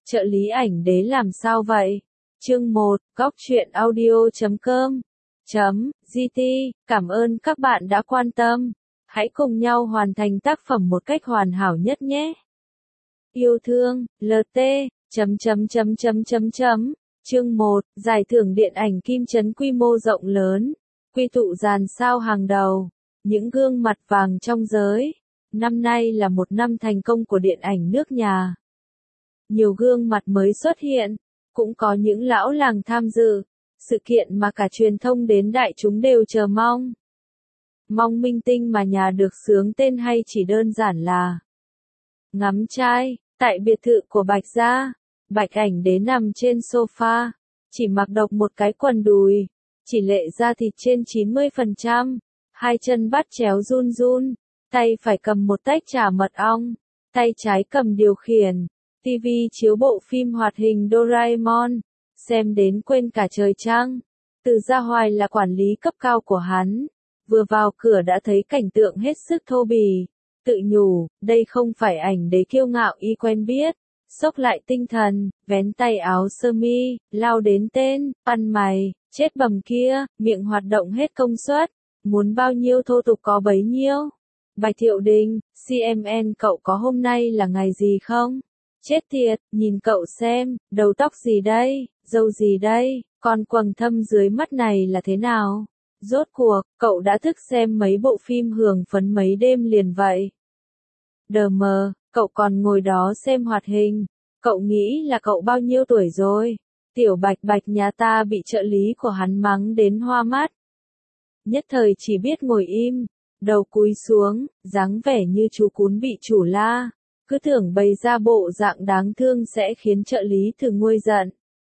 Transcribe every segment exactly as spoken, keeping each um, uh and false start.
Trợ lý ảnh đế làm sao vậy? Chương một, góc truyện audio chấm com chấm gt. Cảm ơn các bạn đã quan tâm. Hãy cùng nhau hoàn thành tác phẩm một cách hoàn hảo nhất nhé. Yêu thương, lờ tê, chấm chấm chấm chấm chấm chấm. Chương một, giải thưởng điện ảnh Kim Trấn quy mô rộng lớn, quy tụ dàn sao hàng đầu, những gương mặt vàng trong giới. Năm nay là một năm thành công của điện ảnh nước nhà. Nhiều gương mặt mới xuất hiện, cũng có những lão làng tham dự, sự kiện mà cả truyền thông đến đại chúng đều chờ mong. Mong minh tinh mà nhà được xướng tên hay chỉ đơn giản là ngắm trai. Tại biệt thự của Bạch Gia, Bạch Ảnh Đế nằm trên sofa, chỉ mặc độc một cái quần đùi, chỉ lệ da thịt trên chín mươi phần trăm, hai chân bắt chéo run run, tay phải cầm một tách trà mật ong, tay trái cầm điều khiển, tivi chiếu bộ phim hoạt hình Doraemon, xem đến quên cả trời trăng. Từ Gia Hoài là quản lý cấp cao của hắn, vừa vào cửa đã thấy cảnh tượng hết sức thô bỉ. Tự nhủ, đây không phải Ảnh Đế kiêu ngạo y quen biết. Xốc lại tinh thần, vén tay áo sơ mi, lao đến tên, ăn mày, chết bầm kia, miệng hoạt động hết công suất, muốn bao nhiêu thô tục có bấy nhiêu. Bạch Thiệu Đình, xê em en cậu có hôm nay là ngày gì không? Chết tiệt, nhìn cậu xem, đầu tóc gì đây, râu gì đây, con quầng thâm dưới mắt này là thế nào? Rốt cuộc, cậu đã thức xem mấy bộ phim hưởng phấn mấy đêm liền vậy? Đờ mờ, cậu còn ngồi đó xem hoạt hình, cậu nghĩ là cậu bao nhiêu tuổi rồi? Tiểu Bạch Bạch nhà ta bị trợ lý của hắn mắng đến hoa mắt. Nhất thời chỉ biết ngồi im, đầu cúi xuống, dáng vẻ như chú cún bị chủ la, cứ tưởng bày ra bộ dạng đáng thương sẽ khiến trợ lý thử nguôi giận.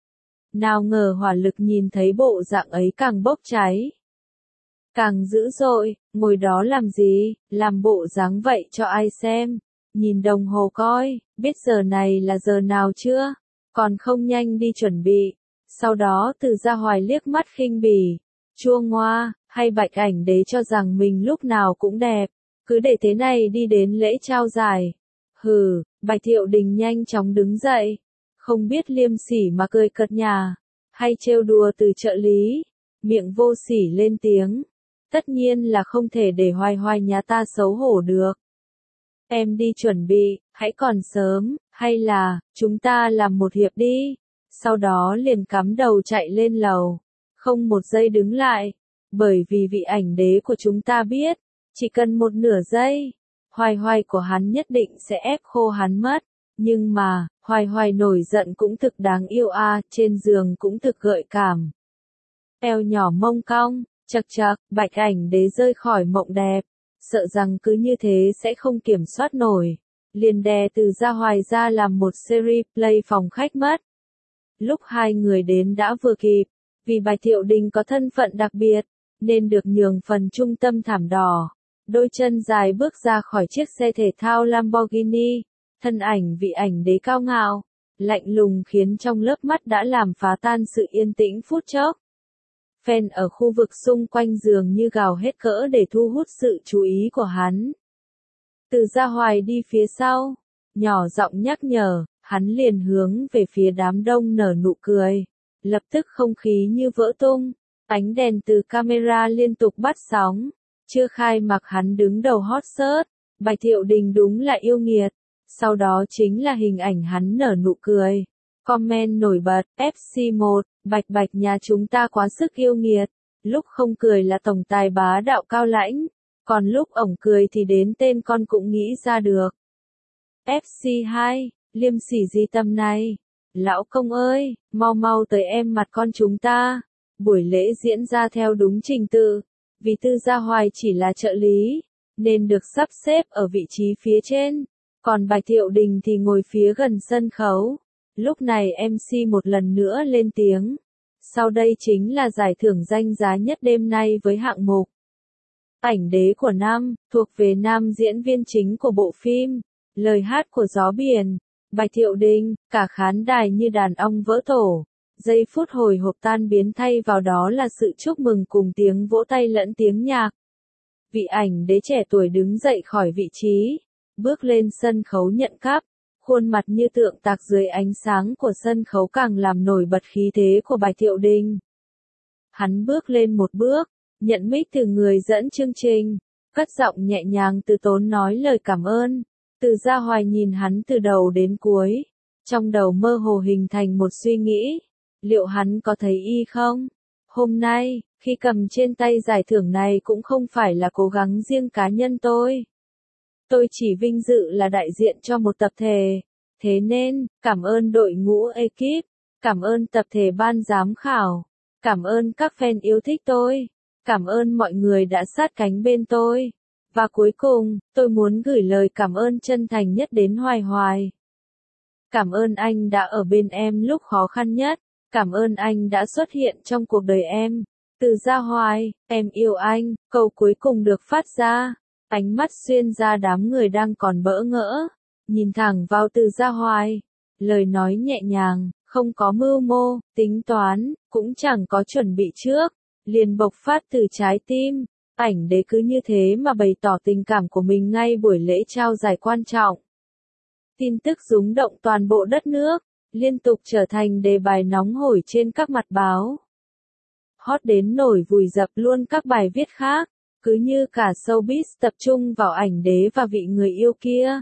Nào ngờ hỏa lực nhìn thấy bộ dạng ấy càng bốc cháy, càng dữ dội, ngồi đó làm gì, làm bộ dáng vậy cho ai xem, nhìn đồng hồ coi, biết giờ này là giờ nào chưa, còn không nhanh đi chuẩn bị. Sau đó Từ Gia Hoài liếc mắt khinh bỉ, chua ngoa, hay Bạch Ảnh Đế cho rằng mình lúc nào cũng đẹp, cứ để thế này đi đến lễ trao giải. Hừ, Bạch Thiệu Đình nhanh chóng đứng dậy, không biết liêm sỉ mà cười cợt nhả, hay trêu đùa từ trợ lý, miệng vô sỉ lên tiếng. Tất nhiên là không thể để Hoài Hoài nhà ta xấu hổ được. Em đi chuẩn bị, hãy còn sớm, hay là, chúng ta làm một hiệp đi. Sau đó liền cắm đầu chạy lên lầu, không một giây đứng lại, bởi vì vị ảnh đế của chúng ta biết, chỉ cần một nửa giây, Hoài Hoài của hắn nhất định sẽ ép khô hắn mất. Nhưng mà, Hoài Hoài nổi giận cũng thực đáng yêu a, à, trên giường cũng thực gợi cảm. Eo nhỏ mông cong. Chật chật, Bạch Ảnh Đế rơi khỏi mộng đẹp, sợ rằng cứ như thế sẽ không kiểm soát nổi, liền đè Từ Gia Hoài ra làm một series play phòng khách mất. Lúc hai người đến đã vừa kịp, vì Bạch Thiệu Đình có thân phận đặc biệt, nên được nhường phần trung tâm thảm đỏ, đôi chân dài bước ra khỏi chiếc xe thể thao Lamborghini, thân ảnh vị ảnh đế cao ngạo, lạnh lùng khiến trong lớp mắt đã làm phá tan sự yên tĩnh phút chốc. Fan ở khu vực xung quanh dường như gào hết cỡ để thu hút sự chú ý của hắn. Từ Gia Hoài đi phía sau, nhỏ giọng nhắc nhở, hắn liền hướng về phía đám đông nở nụ cười. Lập tức không khí như vỡ tung, ánh đèn từ camera liên tục bắt sóng. Chưa khai mạc hắn đứng đầu hot search, Bạch Thiệu Đình đúng là yêu nghiệt. Sau đó chính là hình ảnh hắn nở nụ cười. Comment nổi bật, ép xê một, Bạch Bạch nhà chúng ta quá sức yêu nghiệt, lúc không cười là tổng tài bá đạo cao lãnh, còn lúc ổng cười thì đến tên con cũng nghĩ ra được. ép xê hai, liêm sỉ gì tầm này? Lão công ơi, mau mau tới em mặt con chúng ta. Buổi lễ diễn ra theo đúng trình tự, vì Từ Gia Hoài chỉ là trợ lý, nên được sắp xếp ở vị trí phía trên, còn Bạch Thiệu Đình thì ngồi phía gần sân khấu. Lúc này em xê một lần nữa lên tiếng. Sau đây chính là giải thưởng danh giá nhất đêm nay với hạng mục Ảnh Đế của năm, thuộc về nam diễn viên chính của bộ phim, lời hát của Gió Biển, Bạch Thiệu Đình, cả khán đài như đàn ong vỡ tổ. Giây phút hồi hộp tan biến thay vào đó là sự chúc mừng cùng tiếng vỗ tay lẫn tiếng nhạc. Vị ảnh đế trẻ tuổi đứng dậy khỏi vị trí, bước lên sân khấu nhận cúp. khuôn mặt như tượng tạc dưới ánh sáng của sân khấu càng làm nổi bật khí thế của Bạch Thiệu Đình. Hắn bước lên một bước, nhận mic từ người dẫn chương trình, cất giọng nhẹ nhàng từ tốn nói lời cảm ơn. Từ Gia Hoài nhìn hắn từ đầu đến cuối, trong đầu mơ hồ hình thành một suy nghĩ, liệu hắn có thấy y không? Hôm nay, khi cầm trên tay giải thưởng này cũng không phải là cố gắng riêng cá nhân tôi. Tôi chỉ vinh dự là đại diện cho một tập thể. Thế nên, cảm ơn đội ngũ ekip, cảm ơn tập thể ban giám khảo, cảm ơn các fan yêu thích tôi, cảm ơn mọi người đã sát cánh bên tôi. Và cuối cùng, tôi muốn gửi lời cảm ơn chân thành nhất đến Hoài Hoài. Cảm ơn anh đã ở bên em lúc khó khăn nhất, cảm ơn anh đã xuất hiện trong cuộc đời em. Từ Gia Hoài, em yêu anh, câu cuối cùng được phát ra. Ánh mắt xuyên ra đám người đang còn bỡ ngỡ, nhìn thẳng vào Từ Gia Hoài. Lời nói nhẹ nhàng, không có mưu mô, tính toán, cũng chẳng có chuẩn bị trước, liền bộc phát từ trái tim. Ảnh đế cứ như thế mà bày tỏ tình cảm của mình ngay buổi lễ trao giải quan trọng. Tin tức rúng động toàn bộ đất nước, liên tục trở thành đề bài nóng hổi trên các mặt báo. Hot đến nổi vùi dập luôn các bài viết khác, cứ như cả showbiz tập trung vào ảnh đế và vị người yêu kia.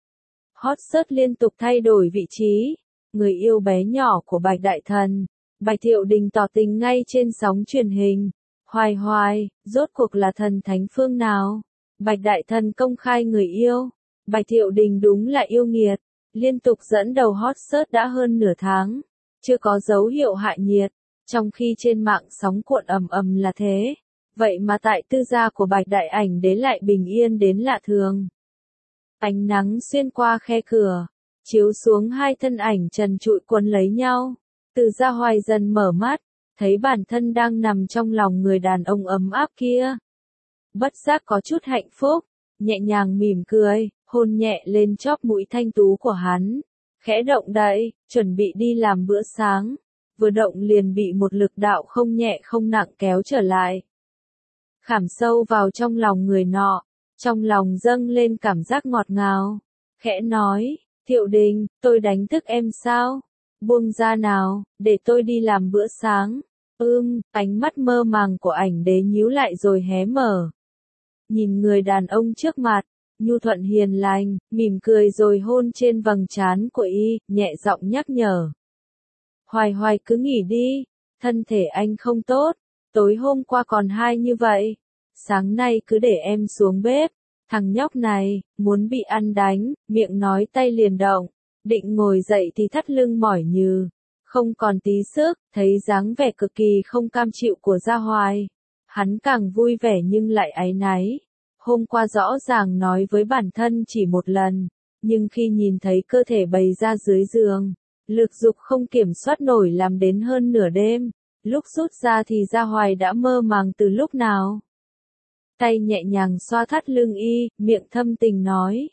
Hot search liên tục thay đổi vị trí, người yêu bé nhỏ của Bạch Đại Thần, Bạch Thiệu Đình tỏ tình ngay trên sóng truyền hình. Hoài Hoài, rốt cuộc là thần thánh phương nào? Bạch Đại Thần công khai người yêu. Bạch Thiệu Đình đúng là yêu nghiệt, liên tục dẫn đầu hot search đã hơn nửa tháng, chưa có dấu hiệu hạ nhiệt, trong khi trên mạng sóng cuộn ầm ầm là thế. Vậy mà tại tư gia của Bạch Đại Ảnh đế lại bình yên đến lạ thường. Ánh nắng xuyên qua khe cửa, chiếu xuống hai thân ảnh trần trụi quấn lấy nhau. Từ Gia Hoài dần mở mắt, thấy bản thân đang nằm trong lòng người đàn ông ấm áp kia. Bất giác có chút hạnh phúc, nhẹ nhàng mỉm cười, hôn nhẹ lên chóp mũi thanh tú của hắn. Khẽ động đậy, chuẩn bị đi làm bữa sáng. Vừa động liền bị một lực đạo không nhẹ không nặng kéo trở lại. Khảm sâu vào trong lòng người nọ, trong lòng dâng lên cảm giác ngọt ngào. Khẽ nói, Thiệu Đình, tôi đánh thức em sao? Buông ra nào, để tôi đi làm bữa sáng. Ưm, ánh mắt mơ màng của ảnh đế nhíu lại rồi hé mở. Nhìn người đàn ông trước mặt, nhu thuận hiền lành, mỉm cười rồi hôn trên vầng trán của y, nhẹ giọng nhắc nhở. Hoài Hoài cứ nghỉ đi, thân thể anh không tốt, tối hôm qua còn hai như vậy. Sáng nay cứ để em xuống bếp, thằng nhóc này, muốn bị ăn đánh, miệng nói tay liền động, định ngồi dậy thì thắt lưng mỏi nhừ, không còn tí sức, thấy dáng vẻ cực kỳ không cam chịu của Gia Hoài. Hắn càng vui vẻ nhưng lại áy náy. Hôm qua rõ ràng nói với bản thân chỉ một lần, nhưng khi nhìn thấy cơ thể bày ra dưới giường, lực dục không kiểm soát nổi làm đến hơn nửa đêm, lúc rút ra thì Gia Hoài đã mơ màng từ lúc nào. Tay nhẹ nhàng xoa thắt lưng y, miệng thâm tình nói.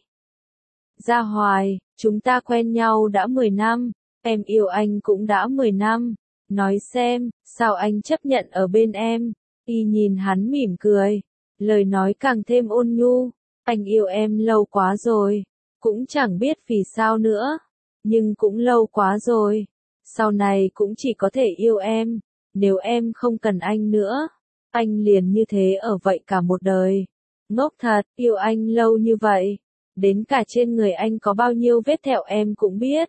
Gia Hoài, chúng ta quen nhau đã mười năm, em yêu anh cũng đã mười năm, nói xem, sao anh chấp nhận ở bên em? Y nhìn hắn mỉm cười, lời nói càng thêm ôn nhu, anh yêu em lâu quá rồi, cũng chẳng biết vì sao nữa, nhưng cũng lâu quá rồi, sau này cũng chỉ có thể yêu em, nếu em không cần anh nữa, anh liền như thế ở vậy cả một đời. Ngốc thật, yêu anh lâu như vậy, đến cả trên người anh có bao nhiêu vết thẹo em cũng biết.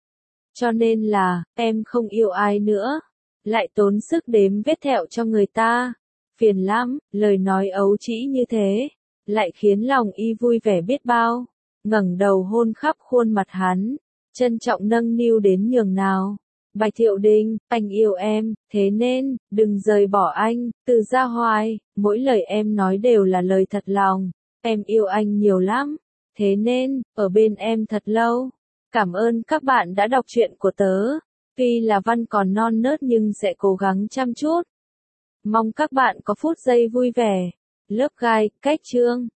Cho nên là, em không yêu ai nữa, lại tốn sức đếm vết thẹo cho người ta. Phiền lắm, lời nói ấu trĩ như thế, lại khiến lòng y vui vẻ biết bao. Ngẩng đầu hôn khắp khuôn mặt hắn, trân trọng nâng niu đến nhường nào. Bạch Thiệu Đình, anh yêu em, thế nên, đừng rời bỏ anh. Từ Gia Hoài, mỗi lời em nói đều là lời thật lòng, em yêu anh nhiều lắm, thế nên, ở bên em thật lâu. Cảm ơn các bạn đã đọc truyện của tớ, tuy là văn còn non nớt nhưng sẽ cố gắng chăm chút. Mong các bạn có phút giây vui vẻ. Lớp gai, cách chương.